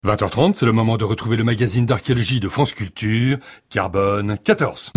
20h30, c'est le moment de retrouver le magazine d'archéologie de France Culture, Carbone 14.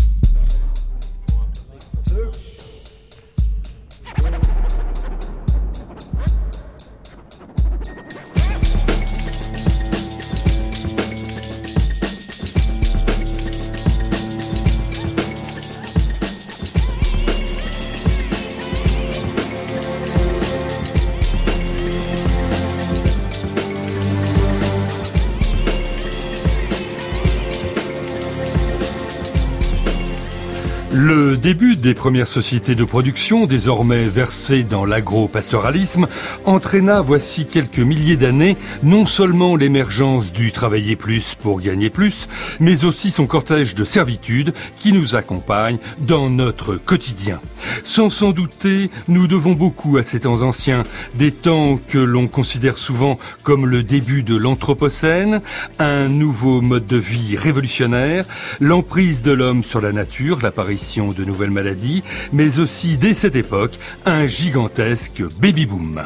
Le début des premières sociétés de production, désormais versées dans l'agro-pastoralisme, entraîna voici quelques milliers d'années non seulement l'émergence du travailler plus pour gagner plus, mais aussi son cortège de servitude qui nous accompagne dans notre quotidien. Sans s'en douter, nous devons beaucoup à ces temps anciens, des temps que l'on considère souvent comme le début de l'Anthropocène, un nouveau mode de vie révolutionnaire, l'emprise de l'homme sur la nature, l'apparition de nouvelles maladies, mais aussi dès cette époque, un gigantesque baby-boom.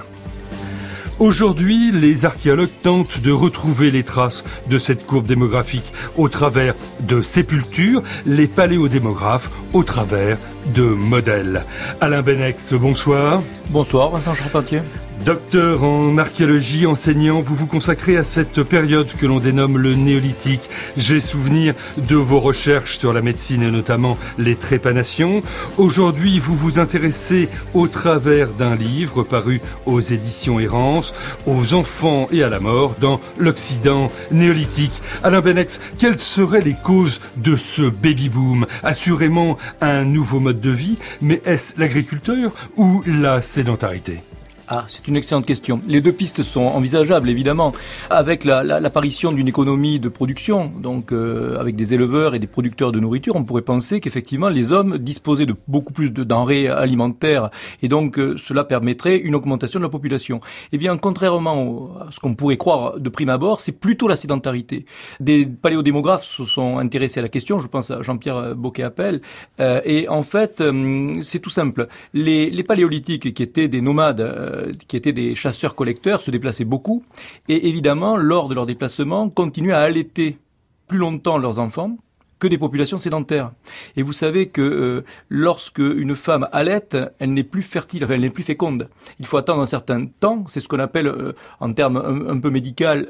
Aujourd'hui, les archéologues tentent de retrouver les traces de cette courbe démographique au travers de sépultures, les paléodémographes au travers de modèles. Alain Benex, bonsoir. Bonsoir, Vincent Charpentier. Docteur en archéologie, enseignant, vous vous consacrez à cette période que l'on dénomme le néolithique. J'ai souvenir de vos recherches sur la médecine et notamment les trépanations. Aujourd'hui, vous vous intéressez au travers d'un livre paru aux éditions Errance, aux enfants et à la mort dans l'Occident néolithique. Alain Benex, quelles seraient les causes de ce baby-boom ? Assurément un nouveau mode de vie, mais est-ce l'agriculteur ou la sédentarité ? C'est une excellente question. Les deux pistes sont envisageables, évidemment. Avec l'apparition d'une économie de production, donc avec des éleveurs et des producteurs de nourriture, on pourrait penser qu'effectivement les hommes disposaient de beaucoup plus de denrées alimentaires et donc cela permettrait une augmentation de la population. Eh bien, contrairement à ce qu'on pourrait croire de prime abord, c'est plutôt la sédentarité. Des paléodémographes se sont intéressés à la question, je pense à Jean-Pierre Bocquet-Appel, et en fait, c'est tout simple. Les paléolithiques qui étaient des nomades, qui étaient des chasseurs-collecteurs, se déplaçaient beaucoup et évidemment, lors de leur déplacement, continuaient à allaiter plus longtemps leurs enfants que des populations sédentaires. Et vous savez que lorsque une femme allaite, elle n'est plus fertile, elle n'est plus féconde. Il faut attendre un certain temps, c'est ce qu'on appelle en termes un peu médical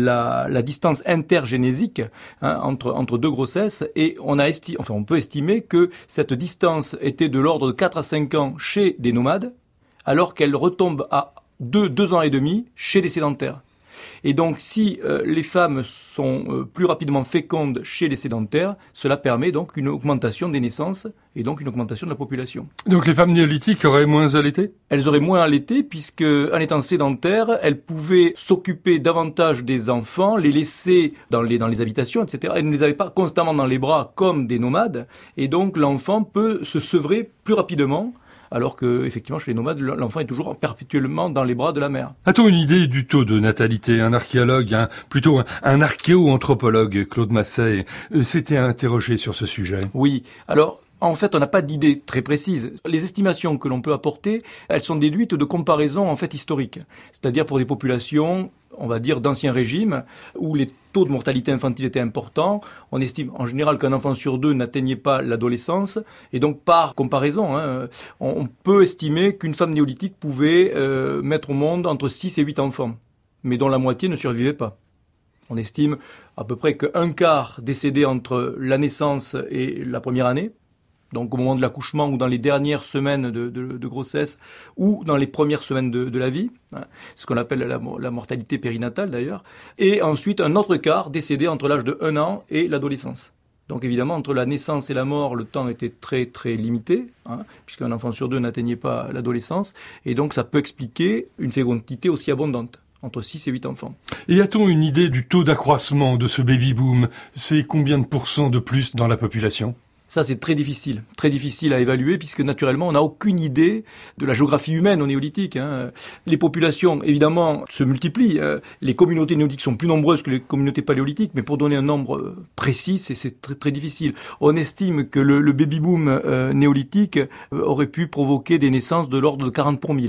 la distance intergénésique entre deux grossesses, et on peut estimer que cette distance était de l'ordre de 4 à 5 ans chez des nomades, alors qu'elle retombe à 2 ans et demi chez les sédentaires. Et donc, si les femmes sont plus rapidement fécondes chez les sédentaires, cela permet donc une augmentation des naissances et donc une augmentation de la population. Donc les femmes néolithiques auraient moins allaité ? Elles auraient moins allaité puisque, en étant sédentaires, elles pouvaient s'occuper davantage des enfants, les laisser dans les habitations, etc. Elles ne les avaient pas constamment dans les bras comme des nomades, et donc l'enfant peut se sevrer plus rapidement. Alors que, effectivement, chez les nomades, l'enfant est toujours perpétuellement dans les bras de la mère. A-t-on une idée du taux de natalité ? Un archéologue, plutôt un archéo-anthropologue, Claude Masset, s'était interrogé sur ce sujet. Oui, alors... En fait, on n'a pas d'idée très précise. Les estimations que l'on peut apporter, elles sont déduites de comparaisons en fait historiques. C'est-à-dire pour des populations, on va dire d'ancien régime, où les taux de mortalité infantile étaient importants. On estime en général qu'un enfant sur 2 n'atteignait pas l'adolescence. Et donc par comparaison, on peut estimer qu'une femme néolithique pouvait mettre au monde entre 6 et 8 enfants, mais dont la moitié ne survivait pas. On estime à peu près qu'un quart décédait entre la naissance et la première année. Donc au moment de l'accouchement ou dans les dernières semaines de grossesse ou dans les premières semaines de la vie, ce qu'on appelle la mortalité périnatale d'ailleurs, et ensuite un autre quart décédé entre l'âge de 1 an et l'adolescence. Donc évidemment, entre la naissance et la mort, le temps était très très limité, puisqu'un enfant sur 2 n'atteignait pas l'adolescence, et donc ça peut expliquer une fécondité aussi abondante. Entre 6 et 8 enfants. Et a-t-on une idée du taux d'accroissement de ce baby-boom ? C'est combien de pourcents de plus dans la population ? Ça, c'est très difficile à évaluer, puisque naturellement, on n'a aucune idée de la géographie humaine au néolithique. Les populations, évidemment, se multiplient. Les communautés néolithiques sont plus nombreuses que les communautés paléolithiques, mais pour donner un nombre précis, c'est très, très difficile. On estime que le baby-boom néolithique aurait pu provoquer des naissances de l'ordre de 40 pour 1000.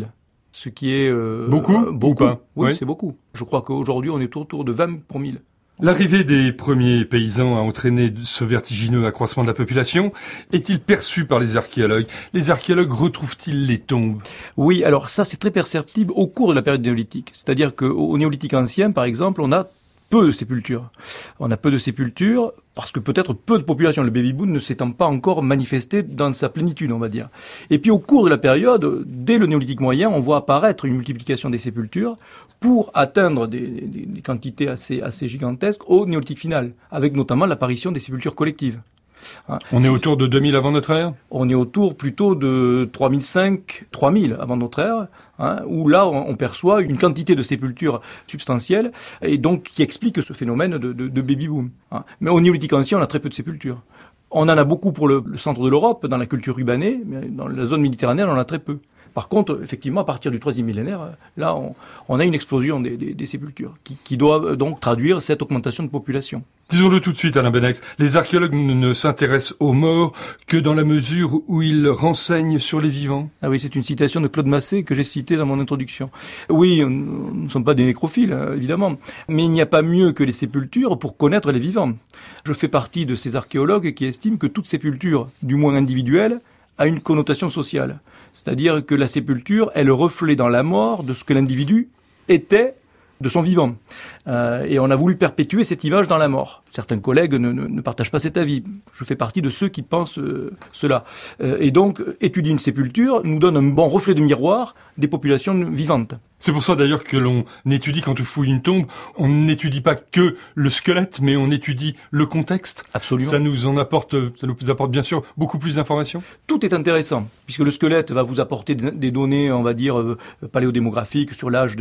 Ce qui est beaucoup ou pas? Oui, c'est beaucoup. Je crois qu'aujourd'hui, on est autour de 20 pour 1000. L'arrivée des premiers paysans a entraîné ce vertigineux accroissement de la population. Est-il perçu par les archéologues? Les archéologues retrouvent-ils les tombes? Oui, alors ça, c'est très perceptible au cours de la période néolithique. C'est-à-dire qu'au néolithique ancien, par exemple, on a peu de sépultures. On a peu de sépultures parce que peut-être peu de population, le baby-boom ne s'étant pas encore manifesté dans sa plénitude, on va dire. Et puis au cours de la période, dès le néolithique moyen, on voit apparaître une multiplication des sépultures pour atteindre des quantités assez gigantesques au néolithique final, avec notamment l'apparition des sépultures collectives. On est autour de 2000 avant notre ère? On est autour plutôt de 3000 avant notre ère, où là on perçoit une quantité de sépultures substantielles et donc qui explique ce phénomène de baby-boom. Mais au néolithique ancien, on a très peu de sépultures. On en a beaucoup pour le centre de l'Europe, dans la culture urbanée, mais dans la zone méditerranéenne, on en a très peu. Par contre, effectivement, à partir du 3e millénaire, là, on a une explosion des sépultures qui doit donc traduire cette augmentation de population. Disons-le tout de suite, Alain Benex, les archéologues ne s'intéressent aux morts que dans la mesure où ils renseignent sur les vivants. Ah oui, c'est une citation de Claude Massé que j'ai citée dans mon introduction. Oui, nous ne sommes pas des nécrophiles, évidemment, mais il n'y a pas mieux que les sépultures pour connaître les vivants. Je fais partie de ces archéologues qui estiment que toute sépulture, du moins individuelle, a une connotation sociale. C'est-à-dire que la sépulture est le reflet dans la mort de ce que l'individu était de son vivant. Et on a voulu perpétuer cette image dans la mort. Certains collègues ne partagent pas cet avis. Je fais partie de ceux qui pensent cela. Et donc, étudier une sépulture nous donne un bon reflet de miroir des populations vivantes. C'est pour ça d'ailleurs que l'on étudie, quand on fouille une tombe, on n'étudie pas que le squelette, mais on étudie le contexte. Absolument. Ça nous apporte bien sûr beaucoup plus d'informations. Tout est intéressant, puisque le squelette va vous apporter des données, on va dire, paléodémographiques sur l'âge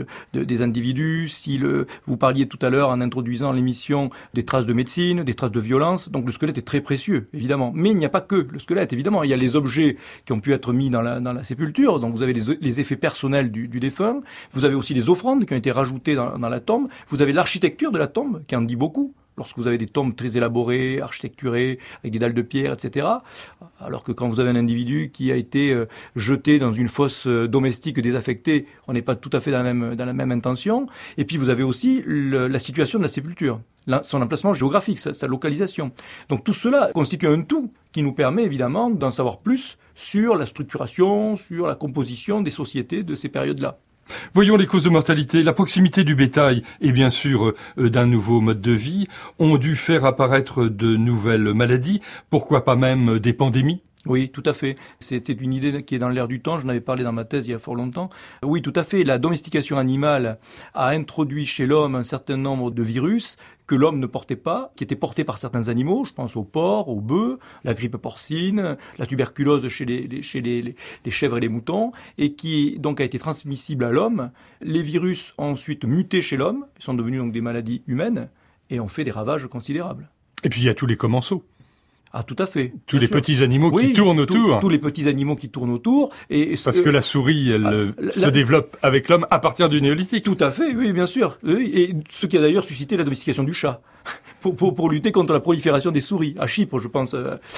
des individus. Vous parliez tout à l'heure, en introduisant l'émission, des traces de médecine, des traces de violence. Donc le squelette est très précieux, évidemment. Mais il n'y a pas que le squelette, évidemment. Il y a les objets qui ont pu être mis dans la sépulture. Donc vous avez les effets personnels du défunt. Vous avez aussi les offrandes qui ont été rajoutées dans la tombe. Vous avez l'architecture de la tombe qui en dit beaucoup. Lorsque vous avez des tombes très élaborées, architecturées, avec des dalles de pierre, etc. Alors que quand vous avez un individu qui a été jeté dans une fosse domestique désaffectée, on n'est pas tout à fait dans la même intention. Et puis vous avez aussi la situation de la sépulture, son emplacement géographique, sa localisation. Donc tout cela constitue un tout qui nous permet évidemment d'en savoir plus sur la structuration, sur la composition des sociétés de ces périodes-là. Voyons les causes de mortalité. La proximité du bétail et bien sûr d'un nouveau mode de vie ont dû faire apparaître de nouvelles maladies, pourquoi pas même des pandémies? Oui, tout à fait. C'était une idée qui est dans l'air du temps. Je n'avais parlé dans ma thèse il y a fort longtemps. Oui, tout à fait. La domestication animale a introduit chez l'homme un certain nombre de virus que l'homme ne portait pas, qui étaient portés par certains animaux. Je pense aux porcs, aux bœufs, la grippe porcine, la tuberculose chez les chèvres et les moutons, et qui donc a été transmissible à l'homme. Les virus ont ensuite muté chez l'homme, ils sont devenus donc des maladies humaines, et ont fait des ravages considérables. Et puis il y a tous les commensaux. Ah, tout à fait. Tous les petits animaux qui tournent autour. Tous les petits animaux qui tournent autour. Parce que la souris, elle se développe avec l'homme à partir du néolithique. Tout à fait, oui, bien sûr. Oui, et ce qui a d'ailleurs suscité la domestication du chat. Pour lutter contre la prolifération des souris. À Chypre, je pense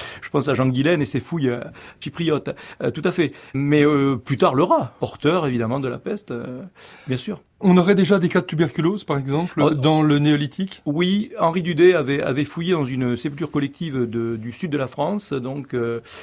à Jean Guilaine et ses fouilles chypriotes. Tout à fait. Mais plus tard, le rat, porteur évidemment de la peste, bien sûr. On aurait déjà des cas de tuberculose, par exemple, dans le néolithique? Oui, Henri Dudet avait fouillé dans une sépulture collective du sud de la France, donc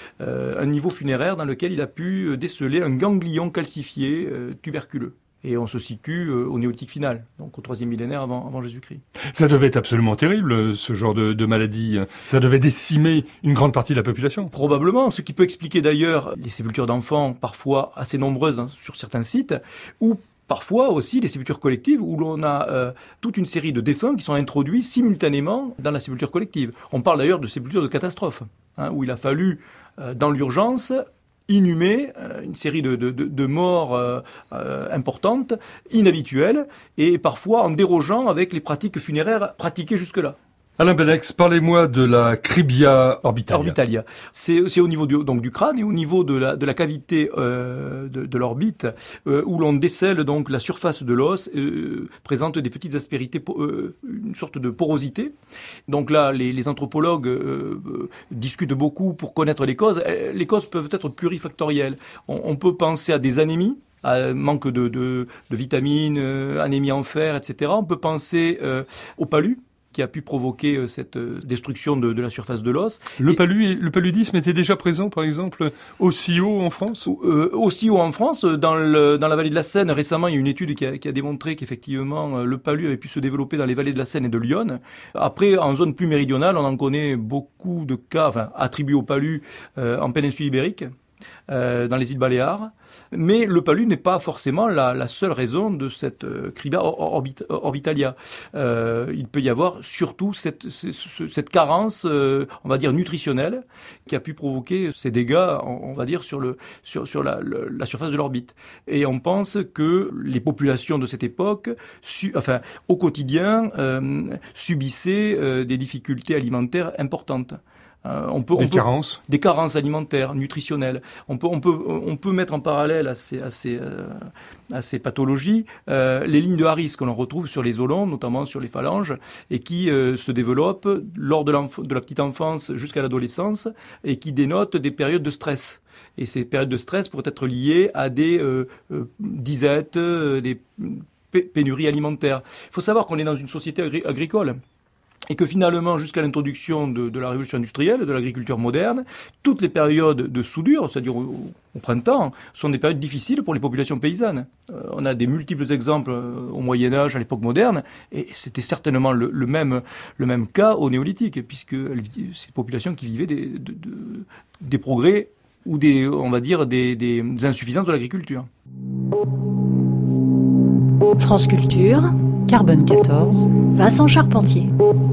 un niveau funéraire dans lequel il a pu déceler un ganglion calcifié tuberculeux. Et on se situe au néolithique final, donc au 3e millénaire avant Jésus-Christ. Ça devait être absolument terrible, ce genre de maladie. Ça devait décimer une grande partie de la population. Probablement, ce qui peut expliquer d'ailleurs les sépultures d'enfants, parfois assez nombreuses sur certains sites, ou parfois aussi les sépultures collectives où l'on a toute une série de défunts qui sont introduits simultanément dans la sépulture collective. On parle d'ailleurs de sépultures de catastrophe, où il a fallu, dans l'urgence, inhumer une série de morts importantes, inhabituelles, et parfois en dérogeant avec les pratiques funéraires pratiquées jusque-là. Alain Benex, parlez-moi de la Cribia orbitalia. C'est au niveau du crâne et au niveau de la cavité de l'orbite où l'on décèle donc la surface de l'os présente des petites aspérités, une sorte de porosité. Donc là, les anthropologues discutent beaucoup pour connaître les causes. Les causes peuvent être plurifactorielles. On peut penser à des anémies manque de vitamines, anémie en fer, etc. On peut penser au palu, qui a pu provoquer cette destruction de la surface de l'os. Le paludisme était déjà présent, par exemple, aussi haut en France ? Aussi haut en France. Dans la vallée de la Seine, récemment, il y a une étude qui a démontré qu'effectivement, le palu avait pu se développer dans les vallées de la Seine et de l'Yonne. Après, en zone plus méridionale, on en connaît beaucoup de cas, attribués au palu en péninsule ibérique. Dans les îles Baléares, mais le palu n'est pas forcément la seule raison de cette criba orbitalia. Il peut y avoir surtout cette carence, on va dire nutritionnelle, qui a pu provoquer ces dégâts, on va dire sur la surface de l'orbite. Et on pense que les populations de cette époque, au quotidien, subissaient des difficultés alimentaires importantes. Des carences alimentaires, nutritionnelles. On peut mettre en parallèle à ces pathologies les lignes de Harris que l'on retrouve sur les os longs, notamment sur les phalanges, et qui se développent lors de la petite enfance jusqu'à l'adolescence et qui dénotent des périodes de stress. Et ces périodes de stress pourraient être liées à des disettes, des pénuries alimentaires. Il faut savoir qu'on est dans une société agricole. Et que finalement, jusqu'à l'introduction de la révolution industrielle, de l'agriculture moderne, toutes les périodes de soudure, c'est-à-dire au printemps, sont des périodes difficiles pour les populations paysannes. On a des multiples exemples au Moyen-Âge, à l'époque moderne, et c'était certainement le même cas au Néolithique, puisque c'est des populations qui vivaient des progrès ou des insuffisances de l'agriculture. France Culture, Carbone 14, Vincent Charpentier.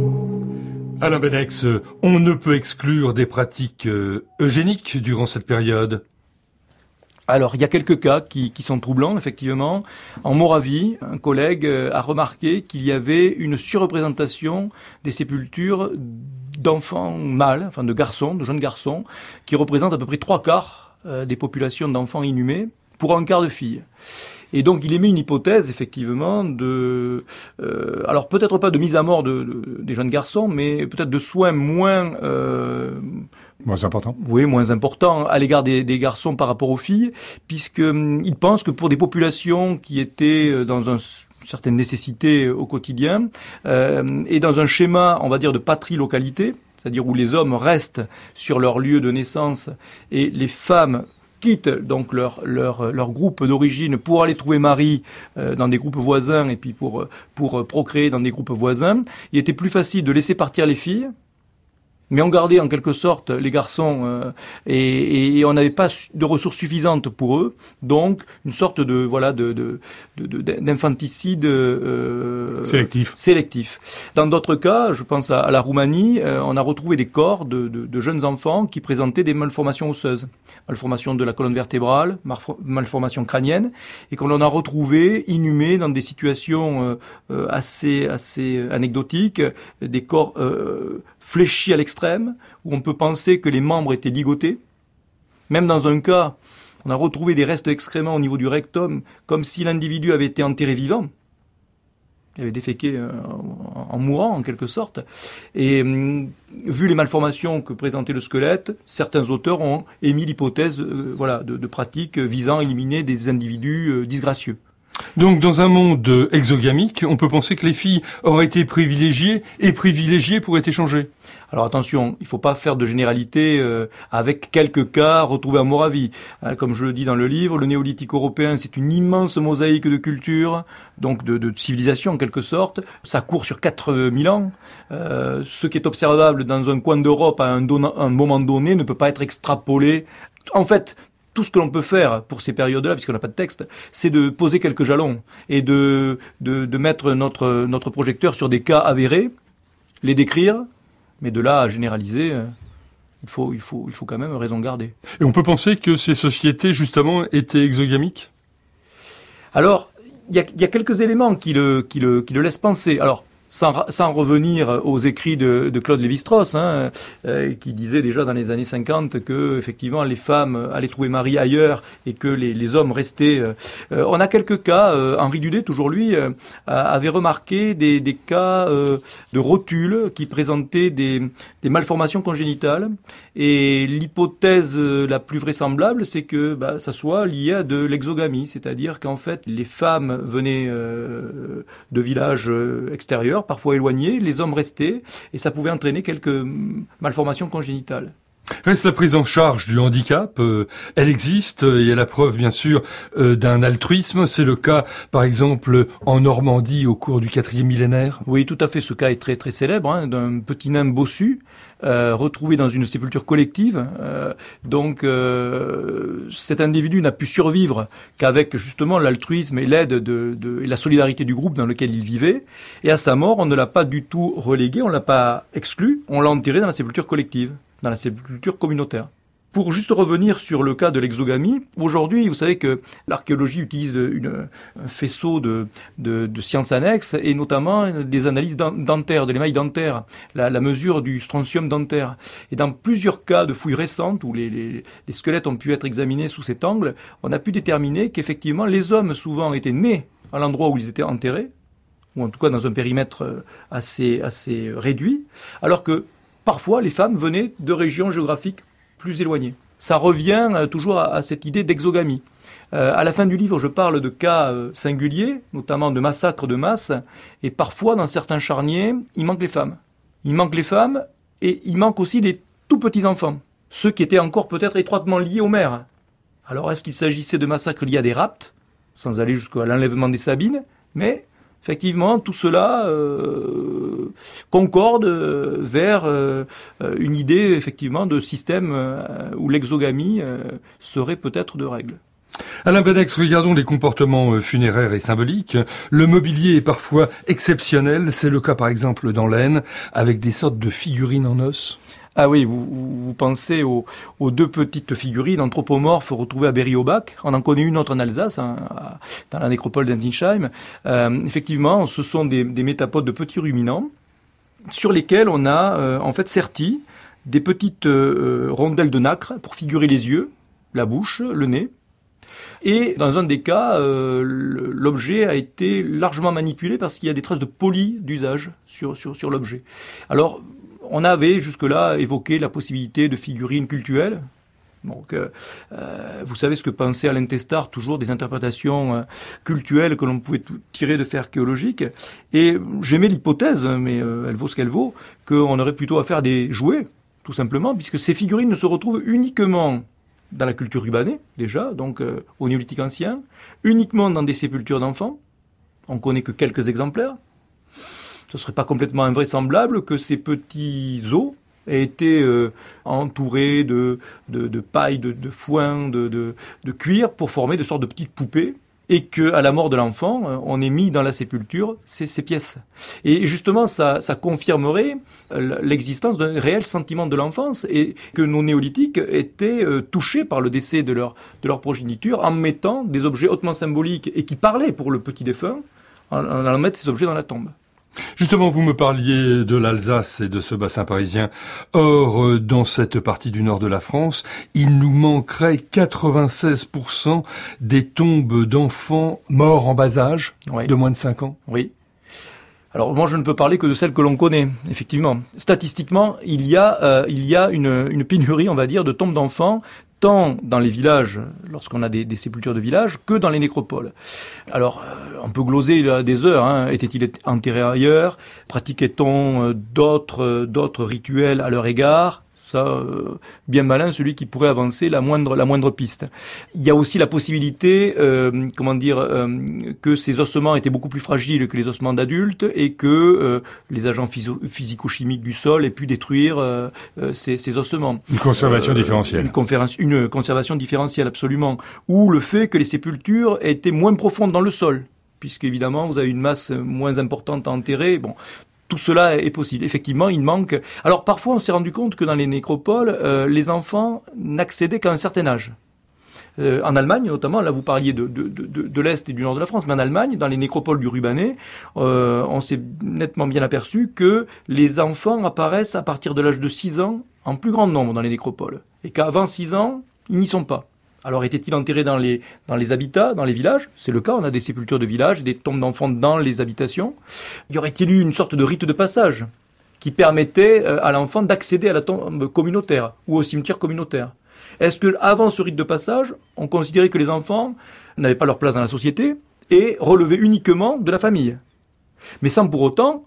Alain Benex, on ne peut exclure des pratiques eugéniques durant cette période. Alors, il y a quelques cas qui sont troublants, effectivement. En Moravie, un collègue a remarqué qu'il y avait une surreprésentation des sépultures d'enfants mâles, de jeunes garçons, qui représentent à peu près 3/4 des populations d'enfants inhumés pour 1/4 de filles. Et donc, il émet une hypothèse, effectivement, alors peut-être pas de mise à mort des jeunes garçons, mais peut-être de soins moins importants. Oui, moins importants à l'égard des garçons par rapport aux filles, puisqu'il pense que pour des populations qui étaient dans une certaine nécessité au quotidien, et dans un schéma, on va dire, de patrie-localité, c'est-à-dire où les hommes restent sur leur lieu de naissance et les femmes quittent donc leur groupe d'origine pour aller trouver mari dans des groupes voisins et puis pour procréer dans des groupes voisins. Il était plus facile de laisser partir les filles, mais on gardait en quelque sorte les garçons et on n'avait pas de ressources suffisantes pour eux, donc une sorte d'infanticide sélectif. Dans d'autres cas, je pense à la Roumanie, on a retrouvé des corps de jeunes enfants qui présentaient des malformations osseuses, malformations de la colonne vertébrale, malformations crâniennes, et qu'on en a retrouvé inhumés dans des situations assez anecdotiques, des corps fléchis à l'extrême, où on peut penser que les membres étaient ligotés. Même dans un cas, on a retrouvé des restes d'excréments au niveau du rectum, comme si l'individu avait été enterré vivant. Il avait déféqué en mourant, en quelque sorte. Et vu les malformations que présentait le squelette, certains auteurs ont émis l'hypothèse de pratiques visant à éliminer des individus disgracieux. Donc, dans un monde exogamique, on peut penser que les filles auraient été privilégiées et privilégiées pour être échangées. Alors attention, il ne faut pas faire de généralité avec quelques cas retrouvés en Moravie. Comme je le dis dans le livre, le néolithique européen, c'est une immense mosaïque de cultures, donc de civilisation en quelque sorte. Ça court sur 4000 ans. Ce qui est observable dans un coin d'Europe à un moment donné ne peut pas être extrapolé. En fait, tout ce que l'on peut faire pour ces périodes-là, puisqu'on n'a pas de texte, c'est de poser quelques jalons et de mettre notre projecteur sur des cas avérés, les décrire, mais de là à généraliser, il faut quand même raison garder. Et on peut penser que ces sociétés, justement, étaient exogamiques ? Alors, il y a quelques éléments qui le laissent penser. Alors, Sans revenir aux écrits de Claude Lévi-Strauss, qui disait déjà dans les années 50 que effectivement les femmes allaient trouver mari ailleurs et que les hommes restaient. On a quelques cas. Henri Dudet, toujours lui, avait remarqué des cas de rotules qui présentaient des malformations congénitales. Et l'hypothèse la plus vraisemblable, c'est que ça soit lié à de l'exogamie, c'est-à-dire qu'en fait les femmes venaient de villages extérieurs, parfois éloignés, les hommes restaient, et ça pouvait entraîner quelques malformations congénitales. Reste la prise en charge du handicap. Elle existe, et elle a preuve bien sûr d'un altruisme. C'est le cas par exemple en Normandie au cours du 4e millénaire. Oui, tout à fait, ce cas est très très célèbre, d'un petit nain bossu retrouvé dans une sépulture collective. Donc cet individu n'a pu survivre qu'avec justement l'altruisme et l'aide et la solidarité du groupe dans lequel il vivait. Et à sa mort, on ne l'a pas du tout relégué, on ne l'a pas exclu, on l'a enterré dans la sépulture collective, dans la sépulture communautaire. Pour juste revenir sur le cas de l'exogamie, aujourd'hui, vous savez que l'archéologie utilise un faisceau de sciences annexes, et notamment des analyses dentaires, de l'émail dentaire, la mesure du strontium dentaire. Et dans plusieurs cas de fouilles récentes, où les squelettes ont pu être examinés sous cet angle, on a pu déterminer qu'effectivement, les hommes souvent étaient nés à l'endroit où ils étaient enterrés, ou en tout cas dans un périmètre assez réduit, alors que parfois les femmes venaient de régions géographiques plus éloignées. Ça revient toujours à cette idée d'exogamie. À la fin du livre, je parle de cas singuliers, notamment de massacres de masse, et parfois, dans certains charniers, il manque les femmes. Il manque les femmes, et il manque aussi les tout petits enfants, ceux qui étaient encore peut-être étroitement liés aux mères. Alors, est-ce qu'il s'agissait de massacres liés à des rapts, sans aller jusqu'à l'enlèvement des Sabines, mais effectivement, tout cela concorde vers une idée effectivement de système où l'exogamie serait peut-être de règle. Alain Benex, regardons les comportements funéraires et symboliques. Le mobilier est parfois exceptionnel. C'est le cas par exemple dans l'Aisne, avec des sortes de figurines en os. Ah oui, vous pensez aux deux petites figurines anthropomorphes retrouvées à Berry-au-Bac. On en connaît une autre en Alsace, dans la nécropole d'Enzinsheim. Effectivement, ce sont des métapodes de petits ruminants sur lesquels on a en fait serti des petites rondelles de nacre pour figurer les yeux, la bouche, le nez. Et dans un des cas, l'objet a été largement manipulé parce qu'il y a des traces de poli d'usage sur l'objet. Alors, on avait jusque-là évoqué la possibilité de figurines cultuelles. Donc, vous savez ce que pensait Alain Testard, toujours des interprétations cultuelles que l'on pouvait tirer de faits archéologiques. Et j'aimais l'hypothèse, mais elle vaut ce qu'elle vaut, qu'on aurait plutôt à faire des jouets, tout simplement, puisque ces figurines ne se retrouvent uniquement dans la culture rubanée, déjà, donc au néolithique ancien, uniquement dans des sépultures d'enfants. On connaît que quelques exemplaires. Ce ne serait pas complètement invraisemblable que ces petits os aient été entourés de paille, de foin, de cuir pour former de sortes de petites poupées, et qu'à la mort de l'enfant, on ait mis dans la sépulture ces pièces. Et justement, ça confirmerait l'existence d'un réel sentiment de l'enfance, et que nos néolithiques étaient touchés par le décès de leur progéniture en mettant des objets hautement symboliques et qui parlaient pour le petit défunt, en allant mettre ces objets dans la tombe. Justement, vous me parliez de l'Alsace et de ce bassin parisien. Or, dans cette partie du nord de la France, il nous manquerait 96% des tombes d'enfants morts en bas âge, oui, de moins de 5 ans. Oui. Alors moi, je ne peux parler que de celles que l'on connaît, effectivement. Statistiquement, il y a une pénurie, on va dire, de tombes d'enfants, tant dans les villages, lorsqu'on a des sépultures de villages, que dans les nécropoles. Alors, on peut gloser des heures. Était-il enterré ailleurs? Pratiquait-on d'autres rituels à leur égard? Ça, bien malin celui qui pourrait avancer la moindre piste. Il y a aussi la possibilité, que ces ossements étaient beaucoup plus fragiles que les ossements d'adultes et que les agents physico-chimiques du sol aient pu détruire ces ossements. Une conservation différentielle. Une conservation différentielle, absolument. Ou le fait que les sépultures étaient moins profondes dans le sol, puisque évidemment vous avez une masse moins importante à enterrer. Bon. Tout cela est possible. Effectivement, il manque... Alors, parfois, on s'est rendu compte que dans les nécropoles, les enfants n'accédaient qu'à un certain âge. En Allemagne, notamment, là vous parliez de l'Est et du Nord de la France, mais en Allemagne, dans les nécropoles du Rubanais, on s'est nettement bien aperçu que les enfants apparaissent à partir de l'âge de 6 ans en plus grand nombre dans les nécropoles. Et qu'avant 6 ans, ils n'y sont pas. Alors étaient-ils enterrés dans les habitats, dans les villages ? C'est le cas, on a des sépultures de villages, des tombes d'enfants dans les habitations. Y aurait-il eu une sorte de rite de passage qui permettait à l'enfant d'accéder à la tombe communautaire ou au cimetière communautaire ? Est-ce que avant ce rite de passage, on considérait que les enfants n'avaient pas leur place dans la société et relevaient uniquement de la famille ? Mais sans pour autant,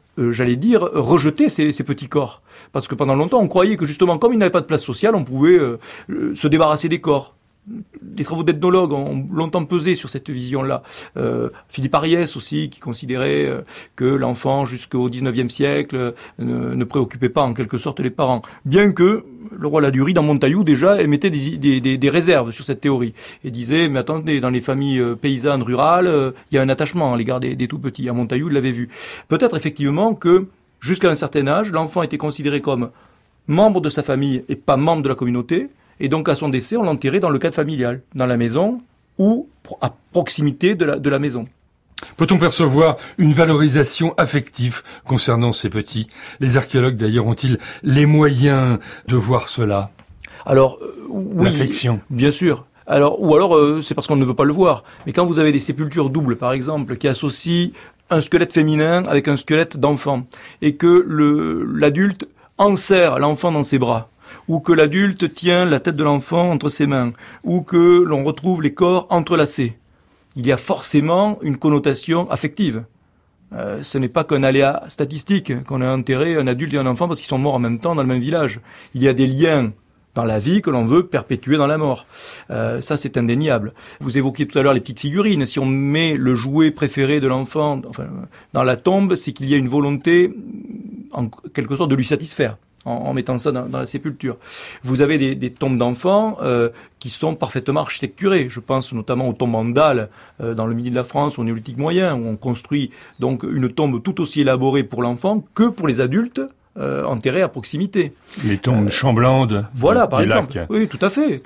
rejeter ces petits corps. Parce que pendant longtemps, on croyait que justement, comme ils n'avaient pas de place sociale, on pouvait se débarrasser des corps. Les travaux d'ethnologues ont longtemps pesé sur cette vision-là. Philippe Ariès aussi, qui considérait que l'enfant, jusqu'au XIXe siècle, ne préoccupait pas en quelque sorte les parents. Bien que le roi Ladurie, dans Montaillou, déjà, émettait des réserves sur cette théorie. Et disait, mais attendez, dans les familles paysannes, rurales, il y a un attachement à l'égard des tout-petits. À Montaillou, il l'avait vu. Peut-être effectivement que, jusqu'à un certain âge, l'enfant était considéré comme membre de sa famille et pas membre de la communauté. Et donc, à son décès, on l'enterrait dans le cadre familial, dans la maison ou à proximité de la maison. Peut-on percevoir une valorisation affective concernant ces petits ? Les archéologues, d'ailleurs, ont-ils les moyens de voir cela ? Alors, oui, l'affection. Bien sûr. Alors, c'est parce qu'on ne veut pas le voir. Mais quand vous avez des sépultures doubles, par exemple, qui associent un squelette féminin avec un squelette d'enfant, et que l'adulte enserre l'enfant dans ses bras, ou que l'adulte tient la tête de l'enfant entre ses mains, ou que l'on retrouve les corps entrelacés. Il y a forcément une connotation affective. Ce n'est pas qu'un aléa statistique qu'on a enterré un adulte et un enfant parce qu'ils sont morts en même temps dans le même village. Il y a des liens dans la vie que l'on veut perpétuer dans la mort. Ça, c'est indéniable. Vous évoquiez tout à l'heure les petites figurines. Si on met le jouet préféré de l'enfant dans la tombe, c'est qu'il y a une volonté, en quelque sorte, de lui satisfaire. En mettant ça dans la sépulture. Vous avez des tombes d'enfants qui sont parfaitement architecturées. Je pense notamment aux tombes en dalles dans le midi de la France, au néolithique moyen, où on construit donc une tombe tout aussi élaborée pour l'enfant que pour les adultes enterrés à proximité. Les tombes chamblandes. Voilà, par exemple. Lacs. Oui, tout à fait.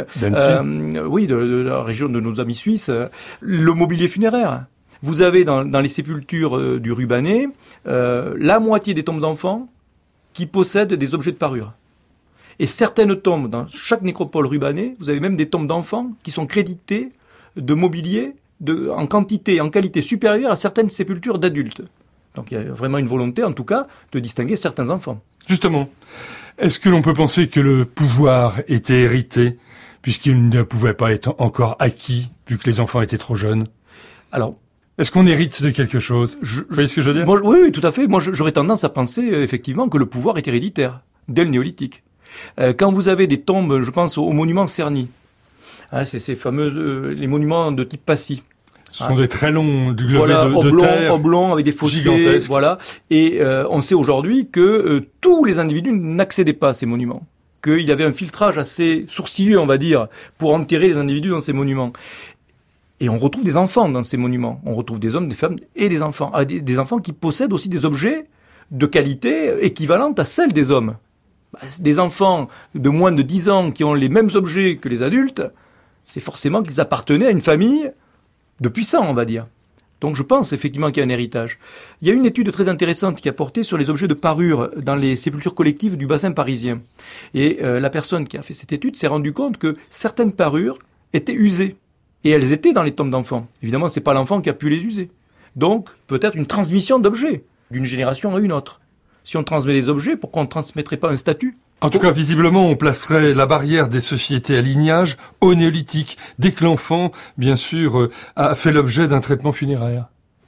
Oui, de la région de nos amis suisses. Le mobilier funéraire. Vous avez dans les sépultures du Rubanais la moitié des tombes d'enfants qui possèdent des objets de parure. Et certaines tombes, dans chaque nécropole rubanais, vous avez même des tombes d'enfants qui sont créditées de mobilier en quantité et en qualité supérieure à certaines sépultures d'adultes. Donc il y a vraiment une volonté, en tout cas, de distinguer certains enfants. Justement, est-ce que l'on peut penser que le pouvoir était hérité, puisqu'il ne pouvait pas être encore acquis, vu que les enfants étaient trop jeunes ? Alors, est-ce qu'on hérite de quelque chose ? Vous voyez ce que je veux dire ? Oui, tout à fait. Moi, j'aurais tendance à penser, effectivement, que le pouvoir est héréditaire, dès le néolithique. Quand vous avez des tombes, je pense aux monuments cernis, c'est ces fameux, les monuments de type Passy. Ce sont des très longs levées de terre. Oblongs, avec des fossés, gigantesques. voilà. Et on sait aujourd'hui que tous les individus n'accédaient pas à ces monuments. Qu'il y avait un filtrage assez sourcilleux, on va dire, pour enterrer les individus dans ces monuments. Et on retrouve des enfants dans ces monuments. On retrouve des hommes, des femmes et des enfants. Des enfants qui possèdent aussi des objets de qualité équivalente à celle des hommes. Des enfants de moins de 10 ans qui ont les mêmes objets que les adultes, c'est forcément qu'ils appartenaient à une famille de puissants, on va dire. Donc je pense effectivement qu'il y a un héritage. Il y a une étude très intéressante qui a porté sur les objets de parure dans les sépultures collectives du bassin parisien. Et la personne qui a fait cette étude s'est rendue compte que certaines parures étaient usées. Et elles étaient dans les tombes d'enfants. Évidemment, c'est pas l'enfant qui a pu les user. Donc, peut-être une transmission d'objets, d'une génération à une autre. Si on transmet les objets, pourquoi on ne transmettrait pas un statut ? En tout cas, visiblement, on placerait la barrière des sociétés à lignage au néolithique, dès que l'enfant, bien sûr, a fait l'objet d'un traitement funéraire.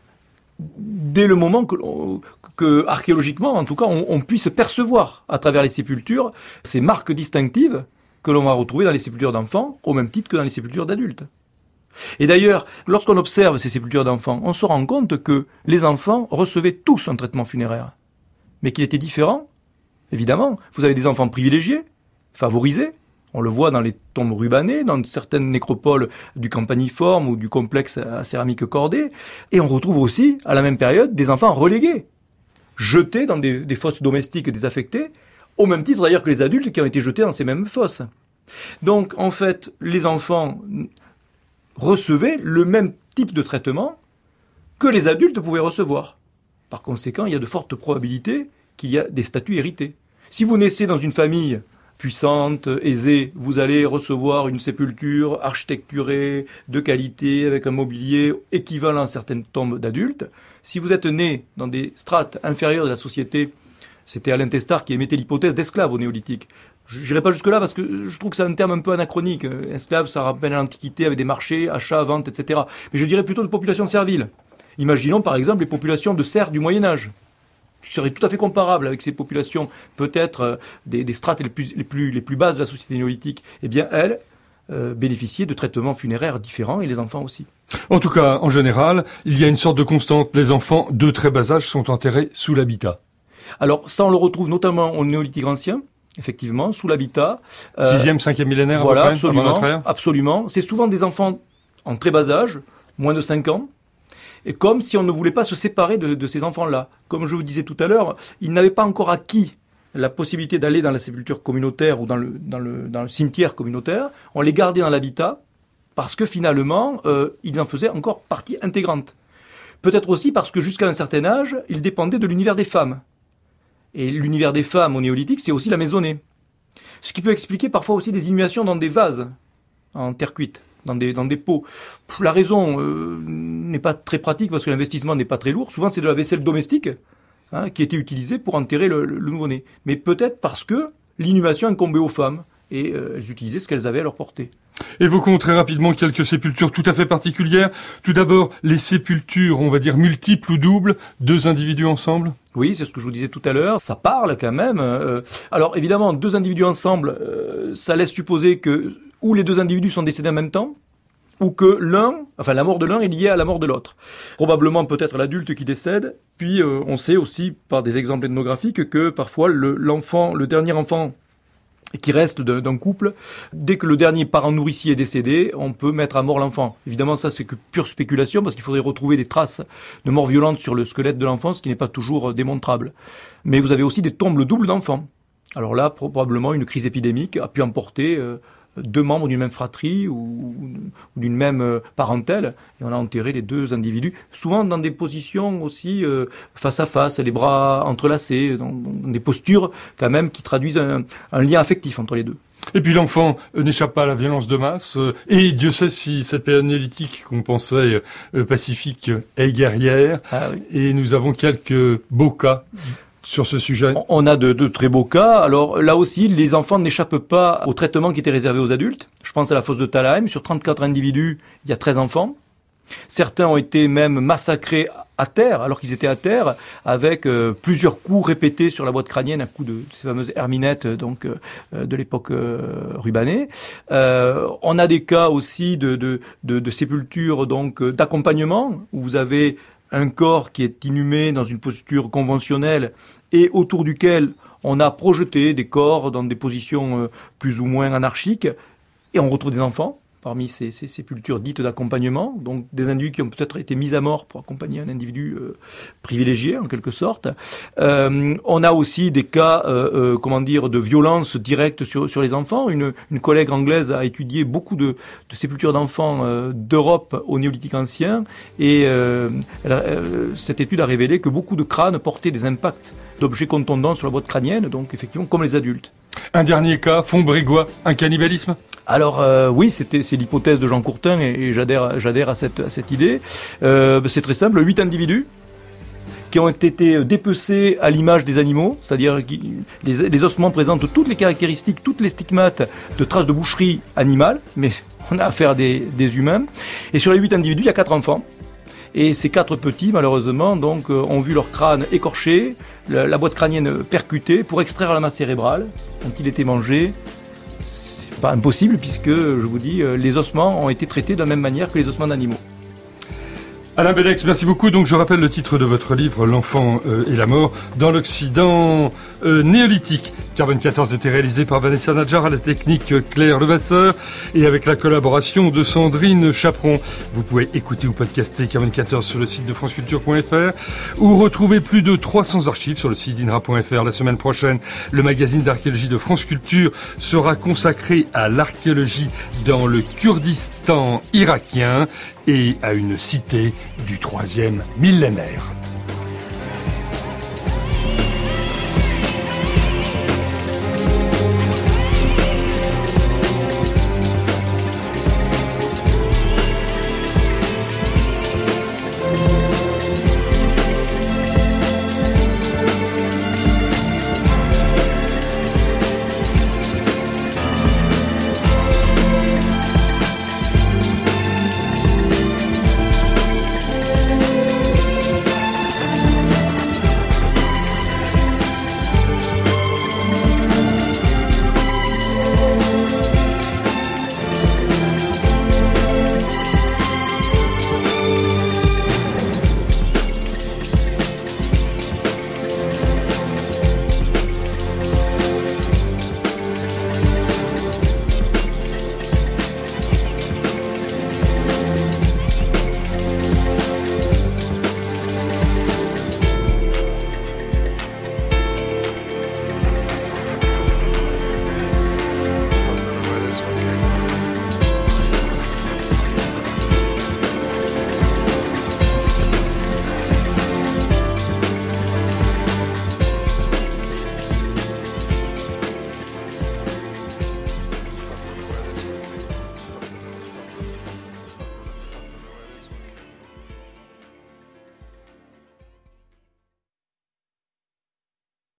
Dès le moment que archéologiquement, en tout cas, on puisse percevoir à travers les sépultures ces marques distinctives que l'on va retrouver dans les sépultures d'enfants, au même titre que dans les sépultures d'adultes. Et d'ailleurs, lorsqu'on observe ces sépultures d'enfants, on se rend compte que les enfants recevaient tous un traitement funéraire, mais qu'il était différent. Évidemment, vous avez des enfants privilégiés, favorisés. On le voit dans les tombes rubanais, dans certaines nécropoles du campaniforme ou du complexe à céramique cordée. Et on retrouve aussi, à la même période, des enfants relégués, jetés dans des fosses domestiques désaffectées, au même titre d'ailleurs que les adultes qui ont été jetés dans ces mêmes fosses. Donc, en fait, les enfants recevaient le même type de traitement que les adultes pouvaient recevoir. Par conséquent, il y a de fortes probabilités qu'il y a des statuts hérités. Si vous naissez dans une famille puissante, aisée, vous allez recevoir une sépulture architecturée, de qualité, avec un mobilier équivalent à certaines tombes d'adultes. Si vous êtes né dans des strates inférieures de la société, c'était Alain Testard qui émettait l'hypothèse d'esclave au néolithique. Je n'irai pas jusque-là parce que je trouve que c'est un terme un peu anachronique. Esclave, ça rappelle l'Antiquité avec des marchés, achats, ventes, etc. Mais je dirais plutôt de population servile. Imaginons par exemple les populations de serfs du Moyen-Âge, qui seraient tout à fait comparables avec ces populations, peut-être des strates les plus basses de la société néolithique. Eh bien, elles bénéficiaient de traitements funéraires différents, et les enfants aussi. En tout cas, en général, il y a une sorte de constante. Les enfants de très bas âge sont enterrés sous l'habitat. Alors, ça, on le retrouve notamment au néolithique ancien, effectivement, sous l'habitat. 6e, 5e millénaire, voilà, à peu près, avant notre ère. Absolument. C'est souvent des enfants en très bas âge, moins de 5 ans, et comme si on ne voulait pas se séparer de ces enfants-là. Comme je vous disais tout à l'heure, ils n'avaient pas encore acquis la possibilité d'aller dans la sépulture communautaire ou dans le cimetière communautaire. On les gardait dans l'habitat parce que finalement, ils en faisaient encore partie intégrante. Peut-être aussi parce que jusqu'à un certain âge, ils dépendaient de l'univers des femmes. Et l'univers des femmes au néolithique, c'est aussi la maisonnée. Ce qui peut expliquer parfois aussi des inhumations dans des vases en terre cuite, dans des pots. La raison n'est pas très pratique parce que l'investissement n'est pas très lourd. Souvent, c'est de la vaisselle domestique qui était utilisée pour enterrer le nouveau-né. Mais peut-être parce que l'inhumation incombait aux femmes et elles utilisaient ce qu'elles avaient à leur portée. Évoquons très rapidement quelques sépultures tout à fait particulières. Tout d'abord, les sépultures, on va dire multiples ou doubles, 2 individus ensemble. Oui, c'est ce que je vous disais tout à l'heure. Ça parle quand même. Alors évidemment, 2 individus ensemble, ça laisse supposer que ou les 2 individus sont décédés en même temps, ou que la mort de l'un est liée à la mort de l'autre. Probablement peut-être l'adulte qui décède. Puis on sait aussi par des exemples ethnographiques que parfois le dernier enfant qui reste d'un couple, dès que le dernier parent nourricier est décédé, on peut mettre à mort l'enfant. Évidemment, ça c'est que pure spéculation, parce qu'il faudrait retrouver des traces de mort violente sur le squelette de l'enfant, ce qui n'est pas toujours démontrable. Mais vous avez aussi des tombes doubles d'enfants. Alors là, probablement, une crise épidémique a pu emporter 2 membres d'une même fratrie ou d'une même parentèle, et on a enterré les 2 individus, souvent dans des positions aussi face à face, les bras entrelacés, dans des postures quand même qui traduisent un lien affectif entre les deux. Et puis l'enfant n'échappe pas à la violence de masse, et Dieu sait si cette période néolithique qu'on pensait pacifique est guerrière, oui. Et nous avons quelques beaux cas sur ce sujet. On a de très beaux cas. Alors là aussi, les enfants n'échappent pas au traitement qui était réservé aux adultes. Je pense à la fosse de Thalheim. Sur 34 individus, il y a 13 enfants. Certains ont été même massacrés à terre, alors qu'ils étaient à terre, avec plusieurs coups répétés sur la boîte crânienne, à coups de ces fameuses herminettes de l'époque rubanée. On a des cas aussi de sépultures d'accompagnement, où vous avez un corps qui est inhumé dans une posture conventionnelle et autour duquel on a projeté des corps dans des positions plus ou moins anarchiques, et on retrouve des enfants parmi ces sépultures dites d'accompagnement, donc des individus qui ont peut-être été mis à mort pour accompagner un individu privilégié en quelque sorte. On a aussi des cas de violence directe sur les enfants. Une collègue anglaise a étudié beaucoup de sépultures d'enfants d'Europe au néolithique ancien, et cette étude a révélé que beaucoup de crânes portaient des impacts d'objets contondants sur la boîte crânienne, donc effectivement comme les adultes. Un dernier cas, Fontbrégois, un cannibalisme ? Alors oui, c'est l'hypothèse de Jean Courtin, et j'adhère à cette idée. C'est très simple, 8 individus qui ont été dépecés à l'image des animaux, c'est-à-dire que les ossements présentent toutes les caractéristiques, toutes les stigmates de traces de boucherie animale, mais on a affaire à des humains. Et sur les 8 individus, il y a 4 enfants. Et ces 4 petits, malheureusement, ont vu leur crâne écorché, la boîte crânienne percutée pour extraire la masse cérébrale dont il était mangé. C'est pas impossible puisque, je vous dis, les ossements ont été traités de la même manière que les ossements d'animaux. Alain Benex, merci beaucoup. Donc je rappelle le titre de votre livre, L'enfant et la mort dans l'Occident néolithique. Carbone 14 était réalisé par Vanessa Nadjar, à la technique Claire Levasseur et avec la collaboration de Sandrine Chaperon. Vous pouvez écouter ou podcaster Carbone 14 sur le site de franceculture.fr ou retrouver plus de 300 archives sur le site d'inra.fr. La semaine prochaine, le magazine d'archéologie de France Culture sera consacré à l'archéologie dans le Kurdistan irakien et à une cité du 3e millénaire.